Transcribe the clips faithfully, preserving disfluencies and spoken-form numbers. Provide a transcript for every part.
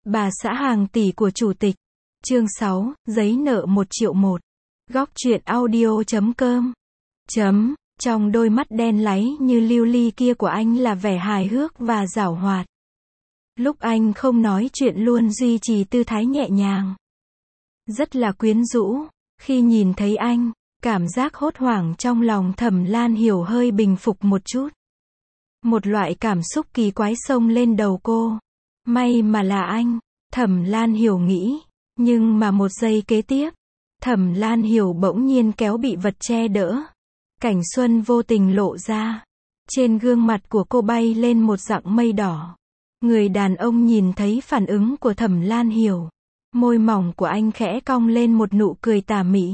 Bà xã hàng tỷ của chủ tịch. Chương sáu, giấy nợ một triệu một. Góc truyện audio chấm com. Chấm, trong đôi mắt đen láy như lưu ly kia của anh là vẻ hài hước và giảo hoạt. Lúc anh không nói chuyện luôn duy trì tư thái nhẹ nhàng. Rất là quyến rũ. Khi nhìn thấy anh, cảm giác hốt hoảng trong lòng Thẩm Lan Hiểu hơi bình phục một chút. Một loại cảm xúc kỳ quái xông lên đầu cô. May mà là anh, Thẩm Lan Hiểu nghĩ. Nhưng mà một giây kế tiếp, Thẩm Lan Hiểu bỗng nhiên kéo bị vật che đỡ. Cảnh xuân vô tình lộ ra. Trên gương mặt của cô bay lên một dặng mây đỏ. Người đàn ông nhìn thấy phản ứng của Thẩm Lan Hiểu. Môi mỏng của anh khẽ cong lên một nụ cười tà mị.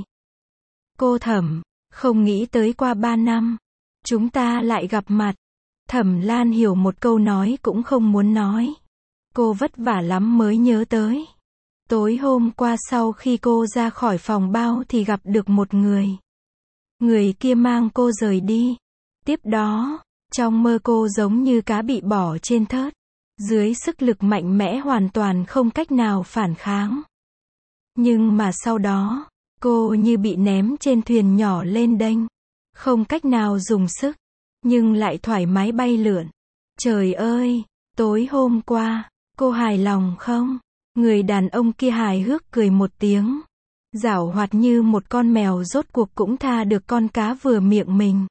Cô Thẩm, không nghĩ tới qua ba năm, chúng ta lại gặp mặt. Thẩm Lan Hiểu một câu nói cũng không muốn nói. Cô vất vả lắm mới nhớ tới. Tối hôm qua sau khi cô ra khỏi phòng bao thì gặp được một người. Người kia mang cô rời đi. Tiếp đó, trong mơ cô giống như cá bị bỏ trên thớt. Dưới sức lực mạnh mẽ hoàn toàn không cách nào phản kháng. Nhưng mà sau đó, cô như bị ném trên thuyền nhỏ lên đênh. Không cách nào dùng sức, nhưng lại thoải mái bay lượn. Trời ơi, tối hôm qua, cô hài lòng không? Người đàn ông kia hài hước cười một tiếng. Giảo hoạt như một con mèo rốt cuộc cũng tha được con cá vừa miệng mình.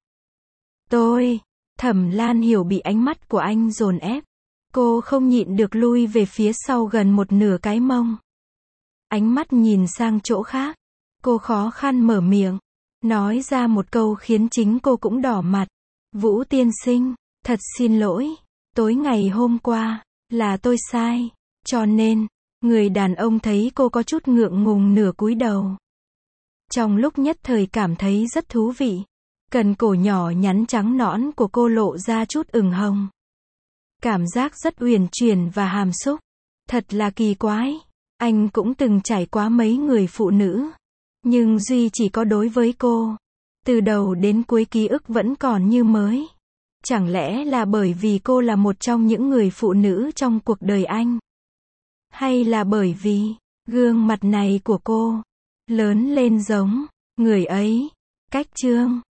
Tôi, Thẩm Lan Hiểu bị ánh mắt của anh dồn ép. Cô không nhịn được lui về phía sau gần một nửa cái mông. Ánh mắt nhìn sang chỗ khác. Cô khó khăn mở miệng. Nói ra một câu khiến chính cô cũng đỏ mặt. Vũ tiên sinh, thật xin lỗi. Tối ngày hôm qua, là tôi sai. Cho nên, người đàn ông thấy cô có chút ngượng ngùng nửa cúi đầu. Trong lúc nhất thời cảm thấy rất thú vị. Cần cổ nhỏ nhắn trắng nõn của cô lộ ra chút ửng hồng. Cảm giác rất uyển chuyển và hàm xúc. Thật là kỳ quái. Anh cũng từng trải qua mấy người phụ nữ. Nhưng duy chỉ có đối với cô. Từ đầu đến cuối ký ức vẫn còn như mới. Chẳng lẽ là bởi vì cô là một trong những người phụ nữ trong cuộc đời anh? Hay là bởi vì, gương mặt này của cô, lớn lên giống, người ấy, cách chương.